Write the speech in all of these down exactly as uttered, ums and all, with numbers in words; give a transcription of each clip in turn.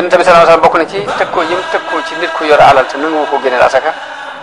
yonent bi sallallahu alayhi wasallam bokk na ci tëkkoo yim tëkkoo ci nit ku yor alal te nangu ko génneel asaka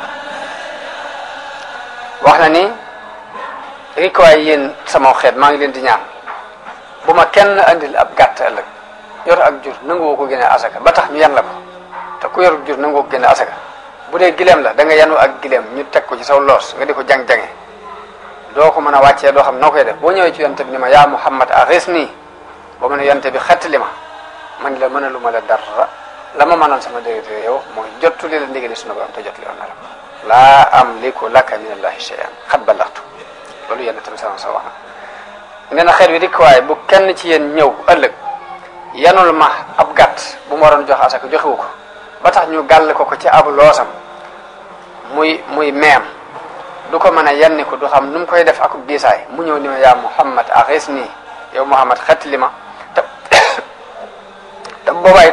wax na ni rik waay yéen sama xeet maa ngi leen di ñaan bu ma kenn andil ab gàtt ëllëg yor ak jur nangu ko génneel asaka ba tax ñu yan la ko te ku yor jur nangu ko génneel asaka bu dee gileem la da nga yanu ak gileem ñu teg ko ci saw loos nga di ko jang-jange doo ko mën a wàccee doo xam noo koy def boo ñëwee ci yonte bi ni ma yaa Muhammad aghis nii boo mën a yonte bi xettali ma man la mën a lu ma la dara la ma mënoon sama dérét yow mooy jottuli la ndigali sunu borom te jottuli woon na la laa amliku laka min allahi shay'an xat balaxtu loolu yonente bi sama sa wax na nee na xeet wi dikk waaye bu kenn ci yéen ñëw ëllëg yanul ma ab gàtt bu mu waroon jox asaka joxewu ko ba tax ñu gàll ko ko ci ab loosam muy muy meem du ko mën a yenni ko du xam nu mu koy def akub diisaay mu ñëw ni ma yaa Muhammad aghis nii yow Muhammad xett li ma te te boobaay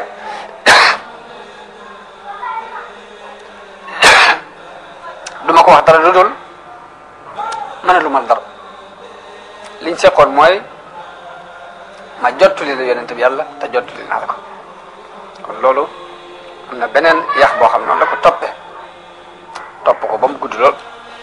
du ma ko wax dara lu dul mën a lu ma dara liñ seqoon mooy ma jottuli la yonente bi yàlla te jottuli naa la ko kon loolu am na beneen yax boo xam noonu la ko toppe topp ko ba mu gudd lool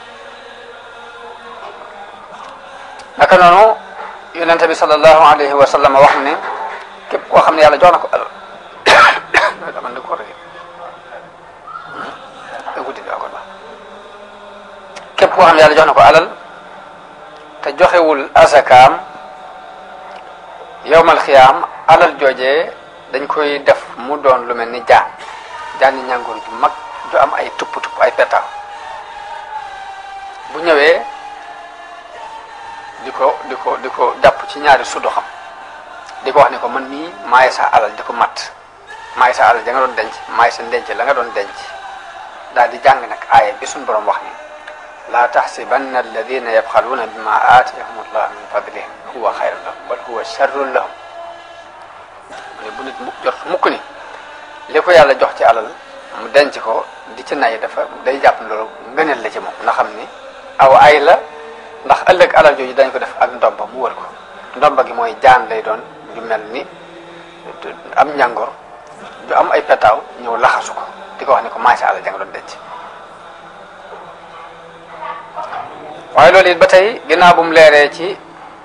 naka noonu yonente bi sallallahu alayhi wa sallam wax ne képp koo xam ne yàlla jox na ko alal dama ne ko rek guddi bi akon ba képp koo xam ne yàlla jox na ko alal te joxewul asakaam yowmal xiyaam alal joojee dañ koy def mu doon lu mel ni jaan jaan ni ñàngoor ju mag ju am ay tupp tupp ay petaaw bu ñëwee di ko di ko di ko jàpp ci ñaari suddu xam di ko wax ne ko man mii maay sa alal di ko mat maay sa alal ja nga doon denc maay sa ndenc la nga doon denc daal di jàng nag aaya bi suñu borom wax ni laa taxsibanna alladina yabxaluuna bima aatiyahum allah min fadlihim huwa xayrun lahum bal huwa sharrun lahum mu ne bu nit mu jot mukk ni li ko yàlla jox ci alal mu denc ko di ci nay dafa day jàpp ne loolu ngëneel la ci moom na xam ni aw ay la ndax ëllëg alal jooju dañ ko def ak ndomba mu wër ko ndomba gi mooy jaan lay doon ju mel ni am njàngoor ju am ay petaaw ñëw laxasu ko di ko wax ne ko maay sa alal ja nga doon denc waaye loolu it ba tey ginnaaw bu mu leeree ci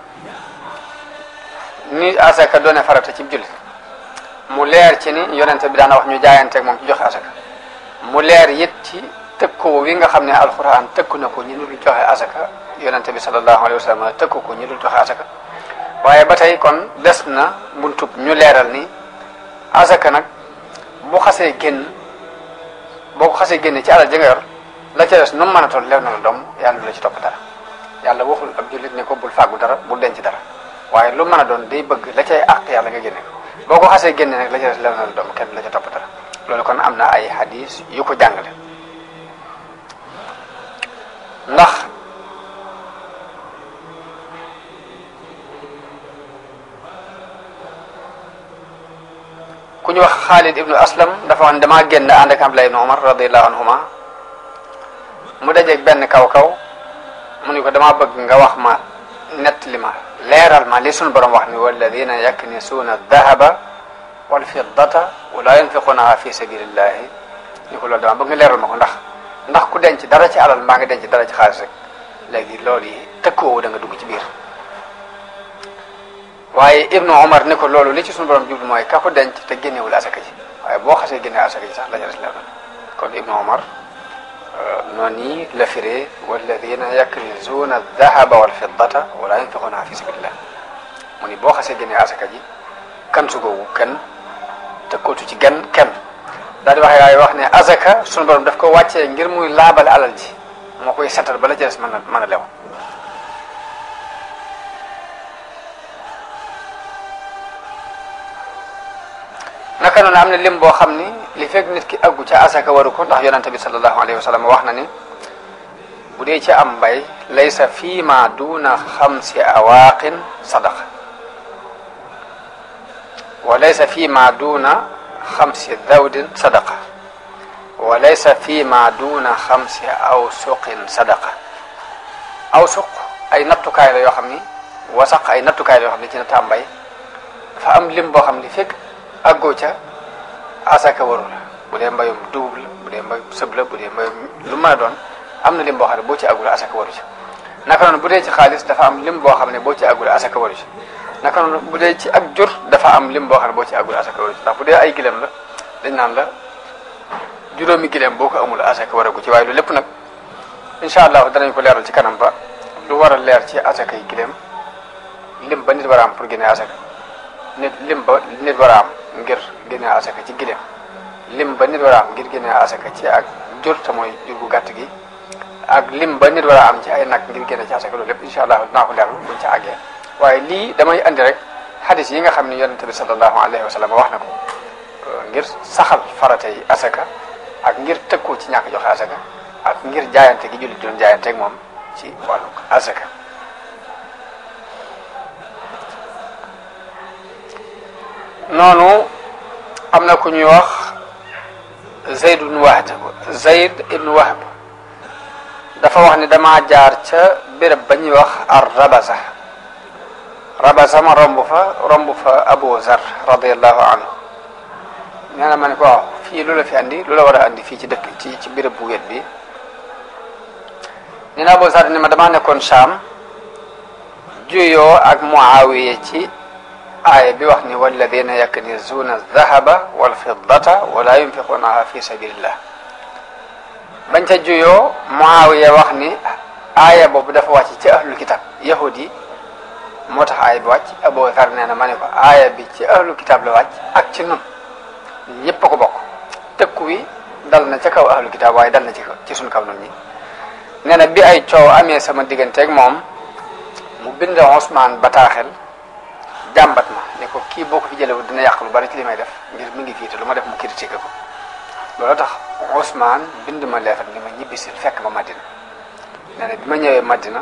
ni asaka doone farata ci jullit mu leer ci ni yonente bi daana wax ñu jaayanteeg moom ci joxe asaka mu leer it ci tëkku wi nga xam ne alxuraan tëkku na ko ñi dul joxe asaka yonente bi sallallahu alayhi wa sallam tëkku ko ñi dul joxe asaka waaye ba tey kon des na buntub ñu leeral ni asaka nag bu xasee génn boo ko xasee génne ci alal ji nga yor la ca des nu mu mën a toll leew na la doom yàlla du la ci topp dara yàlla waxul ab jullit ne ko bul fàggu dara bul denc dara waaye lu mën a doon day bëgg la cay àq yàlla nga génne ko boo ko xasee génne nag la ca des leew na la doom kenn la ca topp dara loolu kon am na ay hadis yu ko jàngale ndax ku ñu wax Xaalid ibnu Aslam dafa wax ne damaa génn ànd ak Abdullah ibnu Umar radiyallahu anhuma mu dajeeg benn kaw kaw mu ni ko damaa bëgg nga wax ma nett li ma leeral ma li sunu borom wax ni walladina yaknisuuna dahaba wal fiddata wala yunfiqunaha fi sabilillahi ni ko loolu dama bëgg nga leeral ma ko ndax ndax ku denc dara ci alal mbaa nga denc dara ci xaalis rek léegi loolu yi tëkkoo da nga dugg ci biir waaye ibnu Umar ni ko loolu li ci sunu borom jublu mooy ka ko denc te génnewul asaka ji waaye boo xasee génne asaka ji sax la ca des leeral kon ibnu Umar noonu yi la firee walladina yaknizuuna dahaba wal fiddata wala yunfiqunaha fi sabilillah mu ni boo xasee génne asaka ji kan su googu kenn tëkkootu ci gan kenn daal di wax waaye wax ne asaka sunu borom daf ko wàccee ngir muy laabale alal ji moo koy setal ba la ca des mën a mën a lew naka noonu am na lim boo xam ni li fekk nit ki aggu ca asaka waru ko ndax yonente bi sallallahu alayhi wa sallam wax na ni bu dee ci am mbay laysa fii ma duna xamsi awaaqin sadaqa wa laysa fii ma duna xamsi dawdin sadaqa wa laysa fii ma duna xamsi awsuqin sadaqa awsuq ay nattukaay la yoo xam ni wasaq ay nattukaay la yoo xam ni ci natt am mbay dafa am lim boo xam ni fekk àggoo ca asaka waru la bu dee mbayum dugub la bu dee mbayum sëb la bu dee mbayum lu mën a doon am na lim boo xam ne boo ci àggul asaka waru ci naka noonu bu dee ci xaalis dafa am lim boo xam ne boo ci àggul asaka waru ci naka noonu bu dee ci ak jur dafa am lim boo xam ne boo ci àggul asaka waru ci ndax bu dee ay gileem la dañ naan la juróomi gileem boo ko amul asaka waragu ci waaye lu lépp nag incha allah danañ ko leeral ci kanam ba lu war a leer ci asaka yi gileem lim ba nit war a am pour génne asaka nit lim ba nit war a am ngir génne asaka ci gileem lim ba nit war a am ngir génne asaka ci ak jur te mooy jur gu gàtt gi ak lim ba nit war a am ci ay nag ngir génne ci asaka loolu lépp incha allah dinaa ko leeral buñ ca àggee waaye lii damay andi rek xadis yi nga xam ne yonente bi sallallahu alayhi wa sallam wax na ko ngir saxal farata yi asaka ak ngir tëkkoo ci ñàkk joxe asaka ak ngir jaayante gi jullit doon jaayanteeg moom ci wàllu asaka noonu am na ku ñuy wax Zayd ibn Wahb Zayd ibn Wahb dafa wax ni dama jaar ca béréb ba ñuy wax ar rabasa rabasa ma romb fa romb fa Abu Zar radiyallahu anhu nee na ma ne ko waaw fii lu la fi andi lu la war a andi fii ci dëkk ci ci béréb bu wet bi nee na Abu Zar ni ma damaa nekkoon Sham juyoo ak Muawiya ci aaya bi wax ni walladina yaknizuna aldahaba walfiddata wala yunfiqunaha fi sabilillah bañ ca juyoo Muawiya wax ni aaya boobu dafa wàcc ci ahlul kitab yahud yi moo tax aaya bi wàcc Abu Zar nee na ma ne ko aaya bi ci ahlul kitab la wàcc ak ci nun ñëpp a ko bokk tëkku wi dal na ca kaw ahlul kitab waaye dal na ci ci suñ kaw nun ñi nee na bi ay coow amee sama digganteeg moom mu bind Ousmane bataaxel jàmbat ma ne ko kii boo ko fi jëlewu dina yàq lu bari ci li may def ngir mi ngi fii te lu ma def mu critiqué ko loolu tax Ousmane bind ma leetar ni ma ñibbisil fekk ma Madina nee na bi ma ñëwee Madina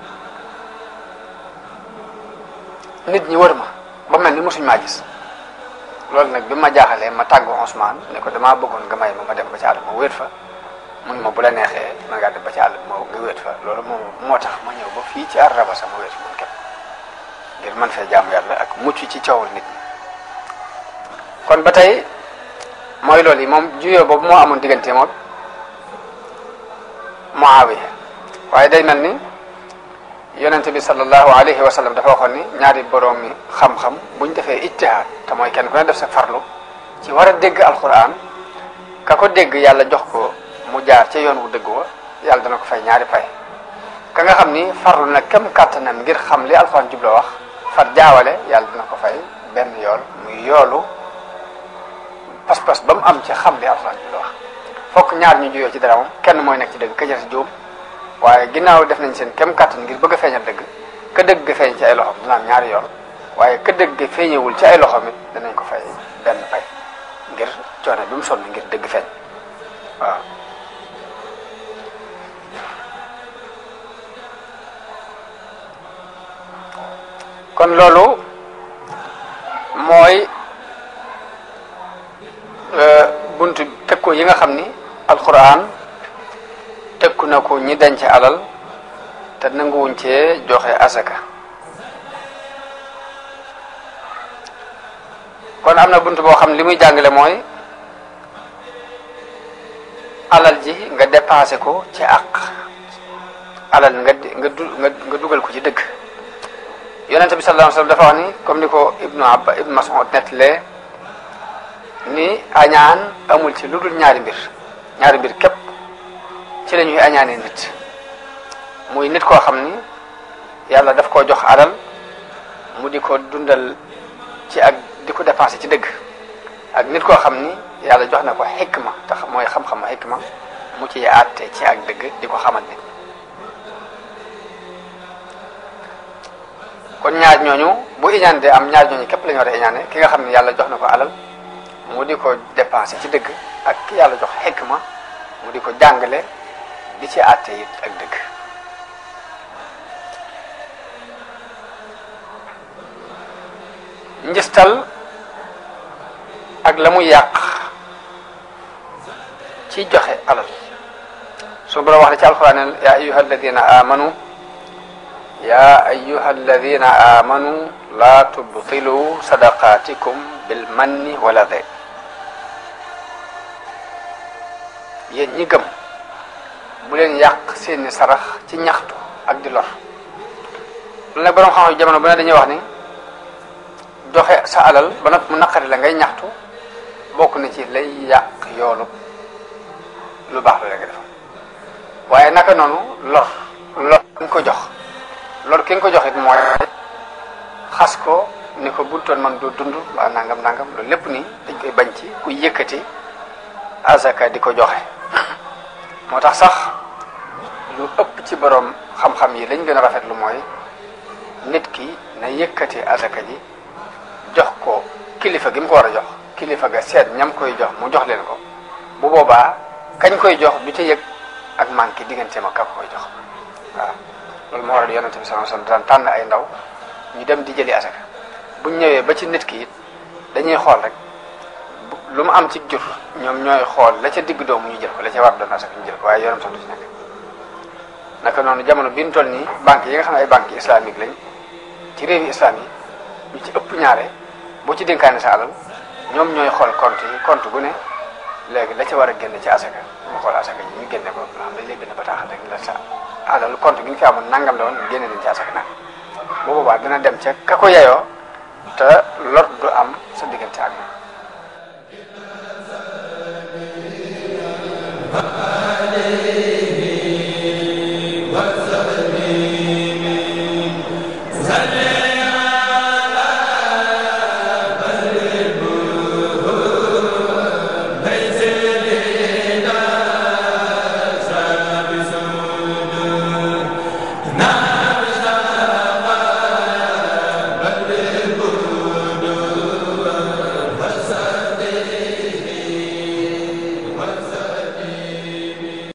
nit ñi wër ma ba mel ni mosuñ maa gis loolu nag bi ma jaaxalee ma tàggu Ousmane ne ko damaa bëggoon nga may ma ma dem ba ci àll ma wéet fa mu ne ma bu la neexee ma ngaa dem ba ci àll ma nga wéet fa loolu moom moo tax ma ñëw ba fii ci Araba sama wéet moom képp ngir man fee jaamu yàlla ak mucc ci coowul nit ñi kon ba tey mooy loolu yi moom juyoo boobu moo amoon diggante moom Muawiya waaye day mel ni yonente bi sallallahu alayhi wa sallam dafa waxoon ni ñaari borom mi xam-xam buñ defee ijtihaad te mooy kenn ku ne def sa farlu ci war a dégg alquran ka ko dégg yàlla jox ko mu jaar ca yoon wu dëgg wa yàlla dana ko fay ñaari pay ka nga xam ni farlu na kem kàttanam ngir xam li alquran jubla wax far jaawale yàlla dina ko fay benn yool muy yoolu pas-pas ba mu am ci xam li alquran jubla wax fokk ñaar ñu juyoo ci dara moom kenn mooy nekk ci dëgg ka ci juum waaye ginnaaw def nañ seen kem kàttan ngir bëgg a feeñal dëgg ka dëgg feeñ ci ay loxom dina am ñaari yoon waaye ka dëgg feeñewul ci ay loxom it danañ ko fay benn pay ngir coono bi mu sonn ngir dëgg feeñ waaw kon loolu mooy buntu tëkku yi nga xam ni alquran tëkku na ko ñi denc alal te nanguwuñ cee joxe asaka kon am na buntu boo xam li muy jàngale mooy alal ji nga dépensé ko ci àq alal nga nga du nga dugal ko ci dëgg yonente bi sallallahu alayhi wasallam dafa wax ni comme ni ko ibnu abba ibnu mas'ud nettalee ni añaan amul ci lu dul ñaari mbir ñaari mbir képp ci la ñuy añaanee nit muy nit koo xam ni yàlla daf koo jox alal mu di ko dundal ci ak di ko dépensé ci dëgg ak nit koo xam ni yàlla jox na ko xikma tax mooy xam-xam xikma mu ci àtte ci ak dëgg di ko xamal nit kon ñaar ñooñu bu iñaan de am ñaar ñooñu képp la ñu war a iñaane ki nga xam ne yàlla jox na ko alal mu di ko dépensé ci dëgg ak ki yàlla jox xikma mu di ko jàngale di ci àtte it ak dëgg njistal ak la muy yàq ci joxe alal su boroom wax ne ci alquran ya ayyuha alladina amanu ya ayyuha alladina amanu la tubtilu sadaqatikum bil manni wala de yéen ñi gëm bu leen yàq seeni sarax ci ñaxtu ak di lor lu nag borom xam jamono bu ne dañuy wax ni joxe sa alal ba nag mu naqari la ngay ñaxtu bokk na ci lay yàq yoolu lu baax la nga def waaye naka noonu lor lor ki nga ko jox lor ki nga ko jox it mooy xas ko ni ko buntoon man doo dund waa nangam nangam loolu lépp nii dañ koy bañ ci ku yëkkati azaka di ko joxe moo tax sax lu ëpp ci borom xam-xam yi lañ gën a rafetlu mooy nit ki na yëkkati azaka ji jox ko kilifa gi mu ko war a jox kilifa ga seet ñam koy jox mu jox leen ko bu boobaa kañ koy jox du ca yëg ak manqué digganteem ak ka koy jox waaw loolu moo waral yonente bi sallallahu alayhi wasallam daan tànn ay ndaw ñu dem di jëli asaka buñ ñëwee ba ci nit ki it dañuy xool rek lu mu am ci jur ñoom ñooy xool la ca digg doomu ñu jël ko la ca war doon asaka ñu jël ko waaye yoonam sax du ci nekk naka noonu jamono bi ñu toll nii banques yi nga xam ne ay banques islamique lañ ci réewi islam yi ñu ci ëpp ñaare boo ci dénkaane sa alal ñoom ñooy xool compte yi compte bu ne léegi la ca war a génn ci asaka mu xool asaka yi ñu génne ko loo xam ne léegi benn bataaxal rek la sa alal compte bi ñu fi amoon nangam la woon génne nañ ci asaka nag bu boobaa dina dem ca ka ko yeyoo te lor du am sa diggante ak